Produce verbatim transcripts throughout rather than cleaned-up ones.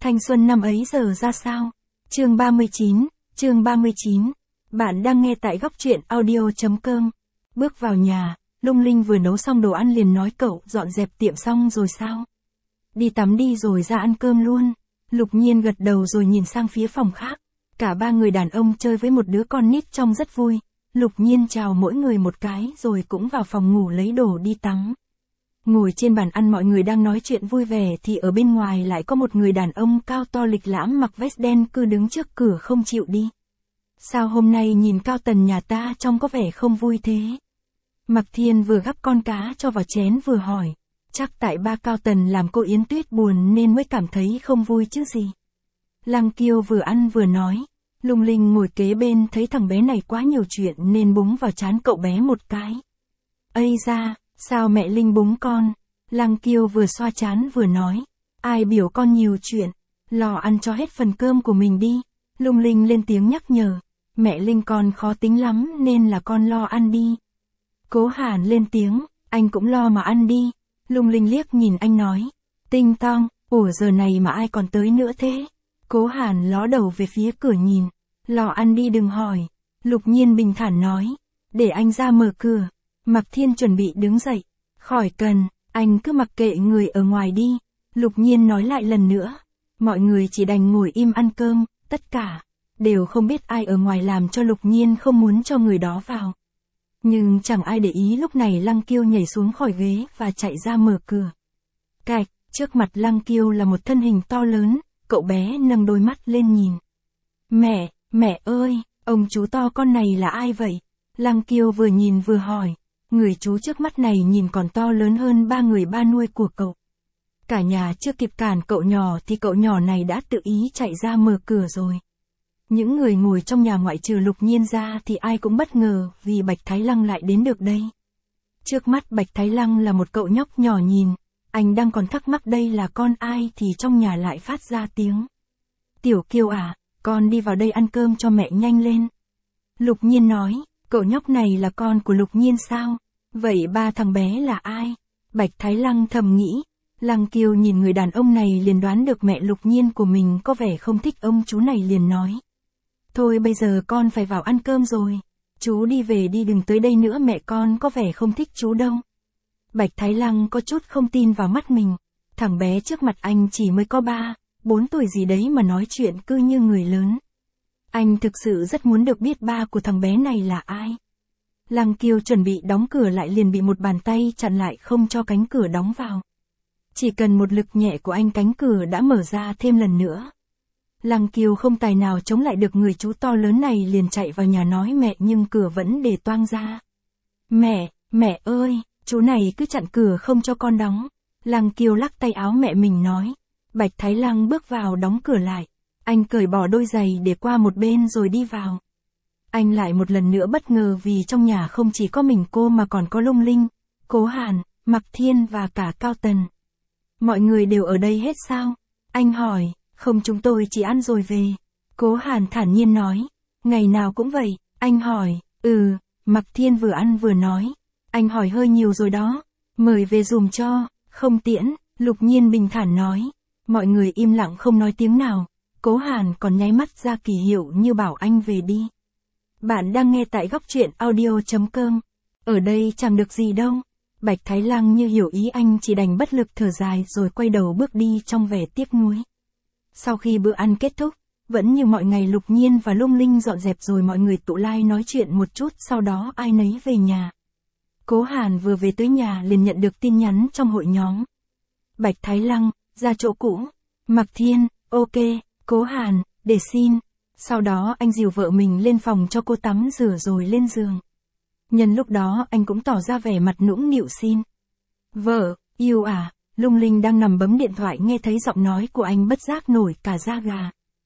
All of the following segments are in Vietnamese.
Thanh xuân năm ấy giờ ra sao? Chương ba mươi chín, chương ba mươi chín. Bạn đang nghe tại góc truyện audio chấm com. Bước vào nhà, Lung Linh vừa nấu xong đồ ăn liền nói cậu dọn dẹp tiệm xong rồi sao? Đi tắm đi rồi ra ăn cơm luôn. Lục Nhiên gật đầu rồi nhìn sang phía phòng khác. Cả ba người đàn ông chơi với một đứa con nít trông rất vui. Lục Nhiên chào mỗi người một cái rồi cũng vào phòng ngủ lấy đồ đi tắm. Ngồi trên bàn ăn mọi người đang nói chuyện vui vẻ thì ở bên ngoài lại có một người đàn ông cao to lịch lãm mặc vest đen cứ đứng trước cửa không chịu đi. Sao hôm nay nhìn Cao Tần nhà ta trông có vẻ không vui thế? Mạc Thiên vừa gắp con cá cho vào chén vừa hỏi. Chắc tại ba Cao Tần làm cô Yến Tuyết buồn nên mới cảm thấy không vui chứ gì. Lăng Kiêu vừa ăn vừa nói. Lung Linh ngồi kế bên thấy thằng bé này quá nhiều chuyện nên búng vào trán cậu bé một cái. Ây da, sao mẹ Linh búng con? Lăng Kiêu vừa xoa trán vừa nói. Ai biểu con nhiều chuyện, lo ăn cho hết phần cơm của mình đi. Lung Linh lên tiếng nhắc nhở. Mẹ Linh con khó tính lắm nên là con lo ăn đi. Cố Hàn lên tiếng, anh cũng lo mà ăn đi. Lung Linh liếc nhìn anh nói. Tinh tong, ủa giờ này mà ai còn tới nữa thế? Cố Hàn ló đầu về phía cửa nhìn. Lo ăn đi đừng hỏi. Lục Nhiên bình thản nói. Để anh ra mở cửa. Mạc Thiên chuẩn bị đứng dậy. Khỏi cần, anh cứ mặc kệ người ở ngoài đi. Lục Nhiên nói lại lần nữa. Mọi người chỉ đành ngồi im ăn cơm, tất cả đều không biết ai ở ngoài làm cho Lục Nhiên không muốn cho người đó vào. Nhưng chẳng ai để ý lúc này Lăng Kiêu nhảy xuống khỏi ghế và chạy ra mở cửa. Cạch, trước mặt Lăng Kiêu là một thân hình to lớn, cậu bé nâng đôi mắt lên nhìn. Mẹ, mẹ ơi, ông chú to con này là ai vậy? Lăng Kiêu vừa nhìn vừa hỏi. Người chú trước mắt này nhìn còn to lớn hơn ba người ba nuôi của cậu. Cả nhà chưa kịp cản cậu nhỏ thì cậu nhỏ này đã tự ý chạy ra mở cửa rồi. Những người ngồi trong nhà ngoại trừ Lục Nhiên ra thì ai cũng bất ngờ vì Bạch Thái Lăng lại đến được đây. Trước mắt Bạch Thái Lăng là một cậu nhóc nhỏ nhìn, anh đang còn thắc mắc đây là con ai thì trong nhà lại phát ra tiếng. Tiểu Kiều à, con đi vào đây ăn cơm cho mẹ nhanh lên. Lục Nhiên nói, cậu nhóc này là con của Lục Nhiên sao? Vậy ba thằng bé là ai? Bạch Thái Lăng thầm nghĩ. Lăng Kiều nhìn người đàn ông này liền đoán được mẹ Lục Nhiên của mình có vẻ không thích ông chú này liền nói. Thôi bây giờ con phải vào ăn cơm rồi. Chú đi về đi đừng tới đây nữa mẹ con có vẻ không thích chú đâu. Bạch Thái Lăng có chút không tin vào mắt mình. Thằng bé trước mặt anh chỉ mới có ba, bốn tuổi gì đấy mà nói chuyện cứ như người lớn. Anh thực sự rất muốn được biết ba của thằng bé này là ai. Lăng Kiều chuẩn bị đóng cửa lại liền bị một bàn tay chặn lại không cho cánh cửa đóng vào. Chỉ cần một lực nhẹ của anh cánh cửa đã mở ra thêm lần nữa. Lăng Kiều không tài nào chống lại được người chú to lớn này liền chạy vào nhà nói mẹ nhưng cửa vẫn để toang ra. Mẹ, mẹ ơi, chú này cứ chặn cửa không cho con đóng. Lăng Kiều lắc tay áo mẹ mình nói. Bạch Thái Lăng bước vào đóng cửa lại. Anh cởi bỏ đôi giày để qua một bên rồi đi vào. Anh lại một lần nữa bất ngờ vì trong nhà không chỉ có mình cô mà còn có Lung Linh, Cố Hàn, Mạc Thiên và cả Cao Tần. Mọi người đều ở đây hết sao? Anh hỏi, không chúng tôi chỉ ăn rồi về. Cố Hàn thản nhiên nói, ngày nào cũng vậy. Anh hỏi, ừ, Mạc Thiên vừa ăn vừa nói. Anh hỏi hơi nhiều rồi đó, mời về dùm cho, không tiễn, Lục Nhiên bình thản nói. Mọi người im lặng không nói tiếng nào. Cố Hàn còn nháy mắt ra kỷ hiệu như bảo anh về đi. Bạn đang nghe tại góc truyện audio chấm com. Ở đây chẳng được gì đâu. Bạch Thái Lăng như hiểu ý anh chỉ đành bất lực thở dài rồi quay đầu bước đi trong vẻ tiếc nuối. Sau khi bữa ăn kết thúc, vẫn như mọi ngày Lục Nhiên và Lung Linh dọn dẹp rồi mọi người tụ lai nói chuyện một chút sau đó ai nấy về nhà. Cố Hàn vừa về tới nhà liền nhận được tin nhắn trong hội nhóm. Bạch Thái Lăng, ra chỗ cũ. Mạc Thiên, ok, Cố Hàn, để xin. Sau đó anh dìu vợ mình lên phòng cho cô tắm rửa rồi lên giường. Nhân lúc đó anh cũng tỏ ra vẻ mặt nũng nịu xin. Vợ, yêu à, Lung Linh đang nằm bấm điện thoại nghe thấy giọng nói của anh bất giác nổi cả da gà.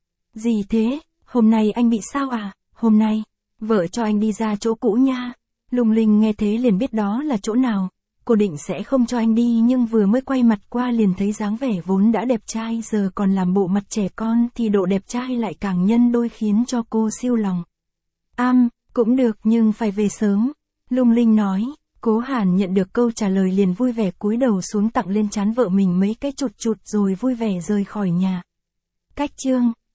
Gì thế, hôm nay anh bị sao à, hôm nay, vợ cho anh đi ra chỗ cũ nha. Lung Linh nghe thế liền biết đó là chỗ nào. Cô định sẽ không cho anh đi nhưng vừa mới quay mặt qua liền thấy dáng vẻ vốn đã đẹp trai giờ còn làm bộ mặt trẻ con thì độ đẹp trai lại càng nhân đôi khiến cho cô siêu lòng. Am, cũng được nhưng phải về sớm. Lung Linh nói. Cố Hàn nhận được câu trả lời liền vui vẻ cúi đầu xuống tặng lên trán vợ mình mấy cái chụt chụt rồi vui vẻ rời khỏi nhà. Cách chương